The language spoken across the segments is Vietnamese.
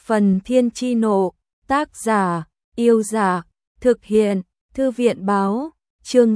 Phần Thiên Chi Nộ, tác giả, Yêu Dạ, thực hiện, Thư viện Báo, chương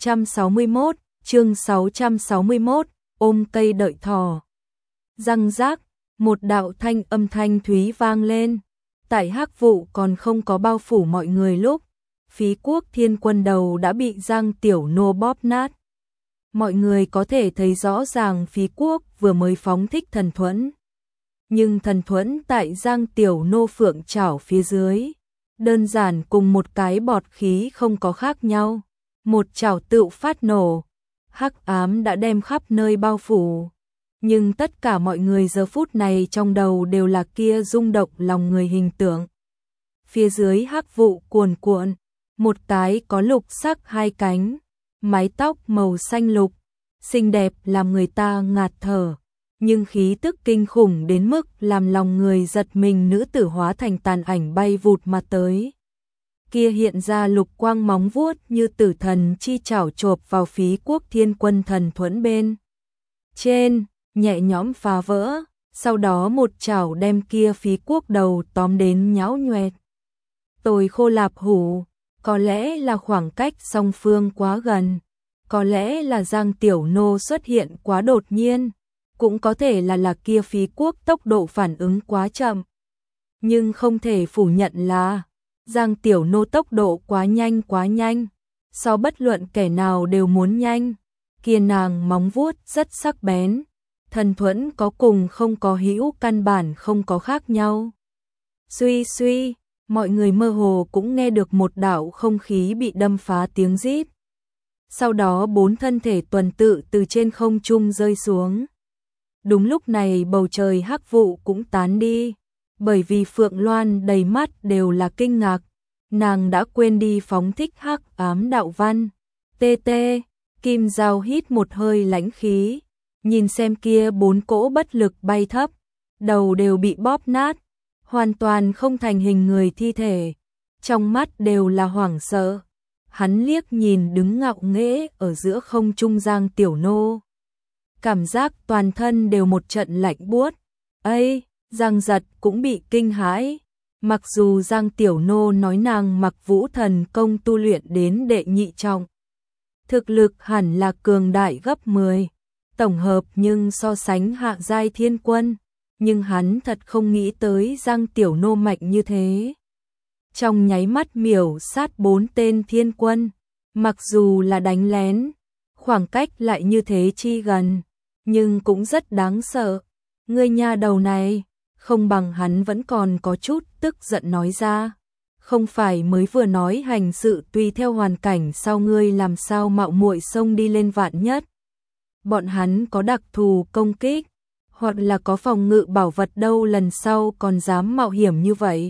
661, ôm cây đợi thỏ. Răng rác, một đạo âm thanh thúy vang lên. Tại hắc vụ còn không có bao phủ mọi người lúc, Phí Quốc Thiên Quân đầu đã bị Giang Tiểu Nô bóp nát. Mọi người có thể thấy rõ ràng Phí Quốc vừa mới phóng thích thần thuẫn. Nhưng thần thuẫn tại Giang Tiểu Nô phượng chảo phía dưới, đơn giản cùng một cái bọt khí không có khác nhau. Một chảo tựu phát nổ, hắc ám đã đem khắp nơi bao phủ. Nhưng tất cả mọi người giờ phút này trong đầu đều là kia rung động lòng người hình tượng. Phía dưới hắc vụ cuồn cuộn, một cái có lục sắc hai cánh, mái tóc màu xanh lục, xinh đẹp làm người ta ngạt thở. Nhưng khí tức kinh khủng đến mức làm lòng người giật mình, nữ tử hóa thành tàn ảnh bay vụt mà tới. Kia hiện ra lục quang móng vuốt như tử thần chi chảo chộp vào Phí Quốc Thiên Quân thần thuẫn bên trên, nhẹ nhõm phá vỡ, sau đó một chảo đem kia Phí Quốc đầu tóm đến nhão nhoẹt. Tôi khô lạp hủ, có lẽ là khoảng cách song phương quá gần, có lẽ là Giang Tiểu Nô xuất hiện quá đột nhiên, cũng có thể là kia Phí Quốc tốc độ phản ứng quá chậm. Nhưng không thể phủ nhận là Giang Tiểu Nô tốc độ quá nhanh, so bất luận kẻ nào đều muốn nhanh. Kia nàng móng vuốt rất sắc bén, thần thuẫn có cùng không có hữu căn bản không có khác nhau. Suy suy, mọi người mơ hồ cũng nghe được một đạo không khí bị đâm phá tiếng rít. Sau đó 4 thân thể tuần tự từ trên không trung rơi xuống. Đúng lúc này bầu trời hắc vụ cũng tán đi, bởi vì Phượng Loan đầy mắt đều là kinh ngạc, nàng đã quên đi phóng thích hắc ám đạo văn. TT, Kim Giao hít một hơi lãnh khí, nhìn xem kia 4 cỗ bất lực bay thấp, đầu đều bị bóp nát, hoàn toàn không thành hình người thi thể, trong mắt đều là hoảng sợ. Hắn liếc nhìn đứng ngạo nghễ ở giữa không trung Giang Tiểu Nô, cảm giác toàn thân đều một trận lạnh buốt. Ây, Giang Giật cũng bị kinh hãi. Mặc dù Giang Tiểu Nô nói nàng Mặc Vũ thần công tu luyện đến đệ nhị trọng, thực lực hẳn là cường đại gấp 10 tổng hợp, nhưng so sánh hạ giai thiên quân, nhưng hắn thật không nghĩ tới Giang Tiểu Nô mạnh như thế. Trong nháy mắt miểu sát 4 tên thiên quân, mặc dù là đánh lén, khoảng cách lại như thế chi gần, nhưng cũng rất đáng sợ. Ngươi nha đầu này, không bằng hắn vẫn còn có chút tức giận nói ra. Không phải mới vừa nói hành sự tùy theo hoàn cảnh sao, ngươi làm sao mạo muội xông đi lên, vạn nhất bọn hắn có đặc thù công kích, hoặc là có phòng ngự bảo vật đâu, lần sau còn dám mạo hiểm như vậy.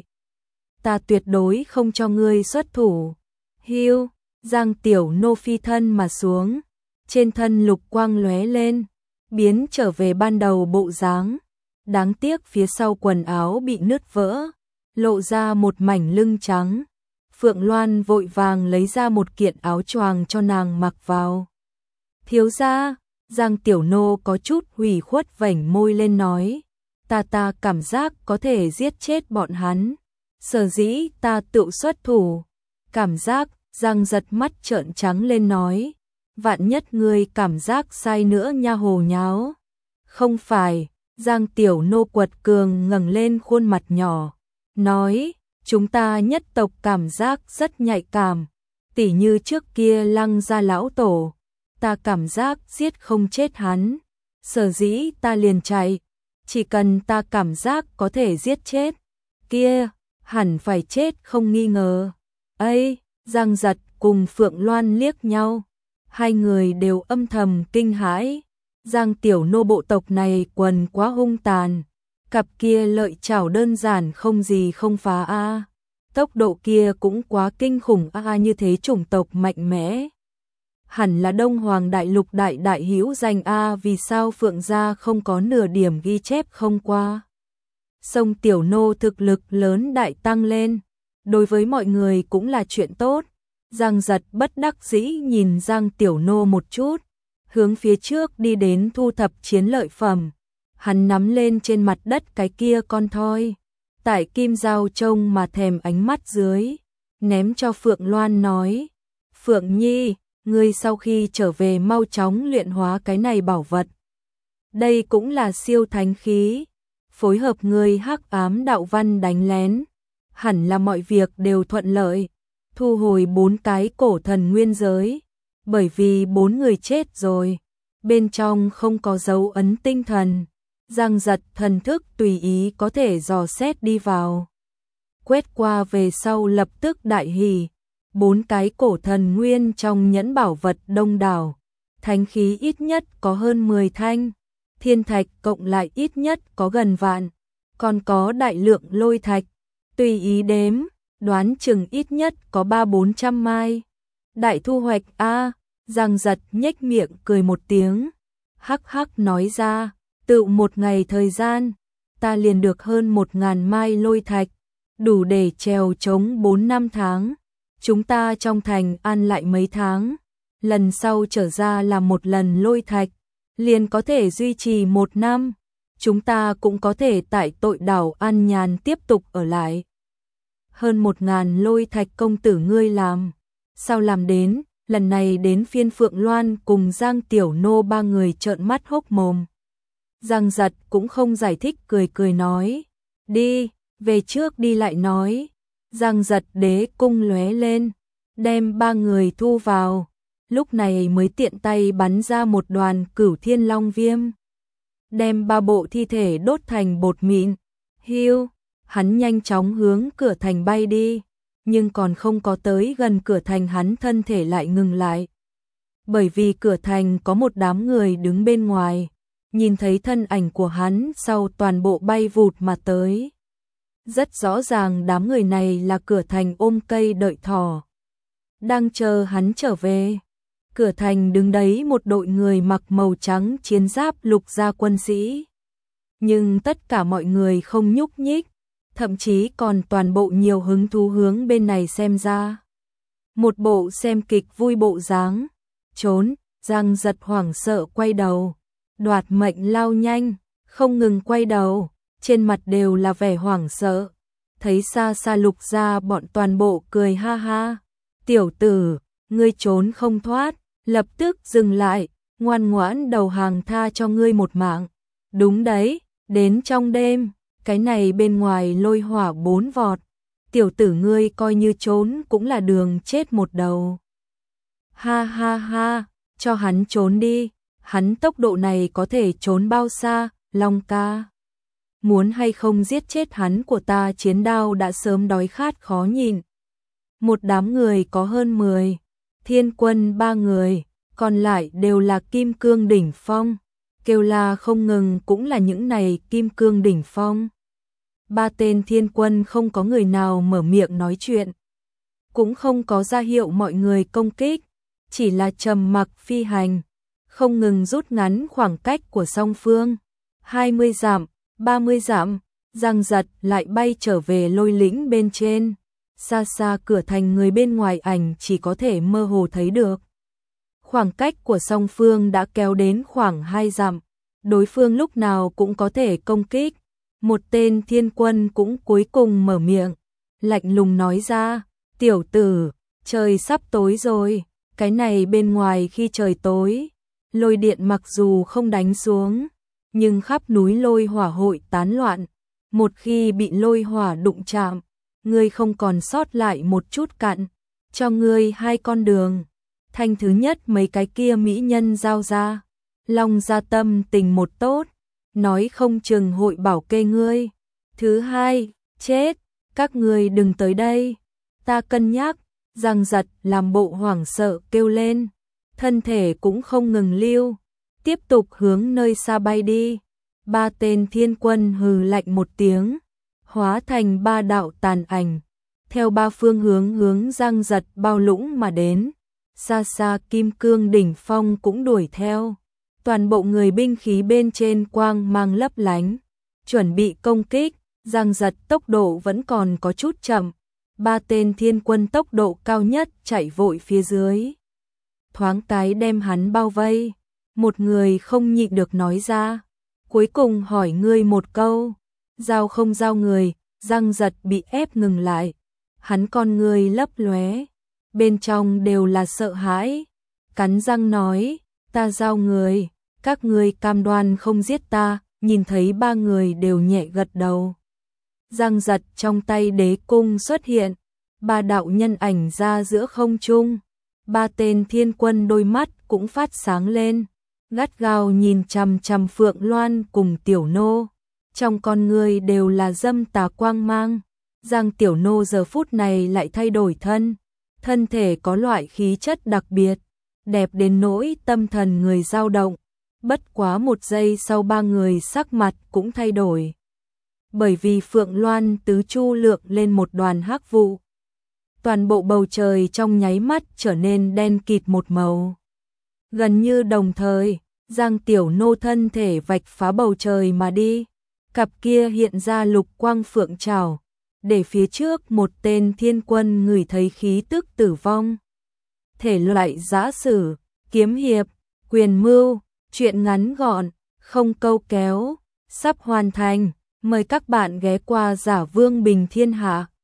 Ta tuyệt đối không cho ngươi xuất thủ. Hiu, Giang Tiểu Nô phi thân mà xuống, trên thân lục quang lóe lên, biến trở về ban đầu bộ dáng. Đáng tiếc phía sau quần áo bị nứt vỡ, lộ ra một mảnh lưng trắng. Phượng Loan vội vàng lấy ra một kiện áo choàng cho nàng mặc vào. Thiếu gia, Giang Tiểu Nô có chút hủy khuất vểnh môi lên nói, ta cảm giác có thể giết chết bọn hắn, sở dĩ ta tự xuất thủ. Cảm giác, Giang Giật mắt trợn trắng lên nói, vạn nhất ngươi cảm giác sai nữa nha, hồ nháo. Không phải. Giang Tiểu Nô quật cường ngẩng lên khuôn mặt nhỏ, nói, chúng ta nhất tộc cảm giác rất nhạy cảm, tỉ như trước kia Lăng gia lão tổ, ta cảm giác giết không chết hắn, sở dĩ ta liền chạy, chỉ cần ta cảm giác có thể giết chết, kia, hẳn phải chết không nghi ngờ. Ây, Giang Giật cùng Phượng Loan liếc nhau, hai người đều âm thầm kinh hãi. Giang Tiểu Nô bộ tộc này quần quá hung tàn, cặp kia lợi chảo đơn giản không gì không phá a. Tốc độ kia cũng quá kinh khủng a, như thế chủng tộc mạnh mẽ. Hẳn là Đông Hoàng đại lục đại hữu danh a, vì sao Phượng gia không có nửa điểm ghi chép không qua. Song Tiểu Nô thực lực lớn đại tăng lên, đối với mọi người cũng là chuyện tốt. Giang Giật bất đắc dĩ nhìn Giang Tiểu Nô một chút, hướng phía trước đi đến thu thập chiến lợi phẩm. Hắn nắm lên trên mặt đất cái kia con thoi, Tại Kim Giao trông mà thèm ánh mắt dưới, ném cho Phượng Loan nói, Phượng Nhi, ngươi sau khi trở về mau chóng luyện hóa cái này bảo vật. Đây cũng là siêu thánh khí, phối hợp ngươi hắc ám đạo văn đánh lén, hẳn là mọi việc đều thuận lợi, thu hồi 4 cái cổ thần nguyên giới, bởi vì 4 người chết rồi, bên trong không có dấu ấn tinh thần, Giang Giật thần thức tùy ý có thể dò xét đi vào. Quét qua về sau lập tức đại hỉ, 4 cái cổ thần nguyên trong nhẫn bảo vật đông đảo, thánh khí ít nhất có hơn 10 thanh, thiên thạch cộng lại ít nhất có gần vạn, còn có đại lượng lôi thạch, tùy ý đếm, đoán chừng ít nhất có 300-400 mai. Đại thu hoạch a. Giang Giật nhếch miệng cười một tiếng, hắc hắc nói ra, tự một ngày thời gian, ta liền được hơn 1000 mai lôi thạch, đủ để trèo chống 4 năm tháng. Chúng ta trong thành ăn lại mấy tháng, lần sau trở ra là một lần lôi thạch, liền có thể duy trì 1 năm. Chúng ta cũng có thể tại tội đảo an nhàn tiếp tục ở lại. Hơn 1000 lôi thạch công tử ngươi làm, sao làm đến? Lần này đến phiên Phượng Loan cùng Giang Tiểu Nô 3 người trợn mắt hốc mồm. Giang Giật cũng không giải thích, cười cười nói, đi, về trước đi lại nói. Giang Giật đế cung lóe lên, đem 3 người thu vào, lúc này mới tiện tay bắn ra một đoàn Cửu Thiên Long Viêm, đem 3 bộ thi thể đốt thành bột mịn. Hiu, hắn nhanh chóng hướng cửa thành bay đi, nhưng còn không có tới gần cửa thành hắn thân thể lại ngừng lại. Bởi vì cửa thành có một đám người đứng bên ngoài, nhìn thấy thân ảnh của hắn sau toàn bộ bay vụt mà tới. Rất rõ ràng đám người này là cửa thành ôm cây đợi thỏ, đang chờ hắn trở về. Cửa thành đứng đấy một đội người mặc màu trắng chiến giáp lục gia quân sĩ. Nhưng tất cả mọi người không nhúc nhích, thậm chí còn toàn bộ nhiều hứng thú hướng bên này xem ra. Một bộ xem kịch vui bộ dáng. Trốn, Giang Giật hoảng sợ quay đầu, đoạt mệnh lao nhanh, không ngừng quay đầu, trên mặt đều là vẻ hoảng sợ. Thấy xa xa lục gia bọn toàn bộ cười ha ha. Tiểu tử, ngươi trốn không thoát, lập tức dừng lại, ngoan ngoãn đầu hàng tha cho ngươi một mạng. Đúng đấy, đến trong đêm, cái này bên ngoài lôi hỏa 4 vọt, tiểu tử ngươi coi như trốn cũng là đường chết một đầu. Ha ha ha, cho hắn trốn đi, hắn tốc độ này có thể trốn bao xa, Long ca. Muốn hay không giết chết hắn của ta, chiến đao đã sớm đói khát khó nhịn. Một đám người có hơn 10, Thiên Quân 3 người, còn lại đều là kim cương đỉnh phong, kêu la không ngừng cũng là những này kim cương đỉnh phong. 3 tên Thiên Quân không có người nào mở miệng nói chuyện, cũng không có ra hiệu mọi người công kích, chỉ là trầm mặc phi hành, không ngừng rút ngắn khoảng cách của song phương. 20 dặm, 30 dặm, Giang Giật lại bay trở về lôi lĩnh bên trên. Xa xa cửa thành người bên ngoài ảnh chỉ có thể mơ hồ thấy được. Khoảng cách của song phương đã kéo đến khoảng 2 dặm, đối phương lúc nào cũng có thể công kích. Một tên Thiên Quân cũng cuối cùng mở miệng, lạnh lùng nói ra, tiểu tử, trời sắp tối rồi, cái này bên ngoài khi trời tối, lôi điện mặc dù không đánh xuống, nhưng khắp núi lôi hỏa hội tán loạn, một khi bị lôi hỏa đụng chạm, ngươi không còn sót lại một chút cặn, cho ngươi 2 con đường. Thanh thứ nhất mấy cái kia mỹ nhân giao ra, Long gia tâm tình một tốt, nói không chừng hội bảo kê ngươi. Thứ hai, chết, các ngươi đừng tới đây, ta cân nhắc. Giang Giật làm bộ hoảng sợ kêu lên, thân thể cũng không ngừng lưu, tiếp tục hướng nơi xa bay đi. 3 tên Thiên Quân hừ lạnh một tiếng, hóa thành 3 đạo tàn ảnh, theo 3 phương hướng Giang Giật bao lũng mà đến. Xa xa kim cương đỉnh phong cũng đuổi theo, toàn bộ người binh khí bên trên quang mang lấp lánh, chuẩn bị công kích. Giang Giật tốc độ vẫn còn có chút chậm, 3 tên Thiên Quân tốc độ cao nhất chạy vội phía dưới, thoáng cái đem hắn bao vây. Một người không nhịn được nói ra, cuối cùng hỏi ngươi một câu, giao không giao người? Giang Giật bị ép ngừng lại, hắn con người lấp lóe, bên trong đều là sợ hãi, cắn răng nói, ta giao người, các ngươi cam đoan không giết ta, nhìn thấy ba người đều nhẹ gật đầu. Giang Giật trong tay đế cung xuất hiện, ba đạo nhân ảnh ra giữa không trung, ba tên thiên quân đôi mắt cũng phát sáng lên, gắt gao nhìn chằm chằm Phượng Loan cùng Tiểu Nô, trong con người đều là dâm tà quang mang. Giang Tiểu Nô giờ phút này lại thay đổi thân thể có loại khí chất đặc biệt, đẹp đến nỗi tâm thần người dao động. Bất quá một giây sau ba người sắc mặt cũng thay đổi. Bởi vì Phượng Loan tứ chu lượng lên một đoàn hắc vụ. Toàn bộ bầu trời trong nháy mắt trở nên đen kịt một màu. Gần như đồng thời, Giang Tiểu Nô thân thể vạch phá bầu trời mà đi. Cặp kia hiện ra lục quang phượng trảo, để phía trước một tên thiên quân ngửi thấy khí tức tử vong. Thể loại giã sử, kiếm hiệp, quyền mưu, truyện ngắn gọn, không câu kéo, sắp hoàn thành. Mời các bạn ghé qua Giả Vương Bình Thiên Hạ.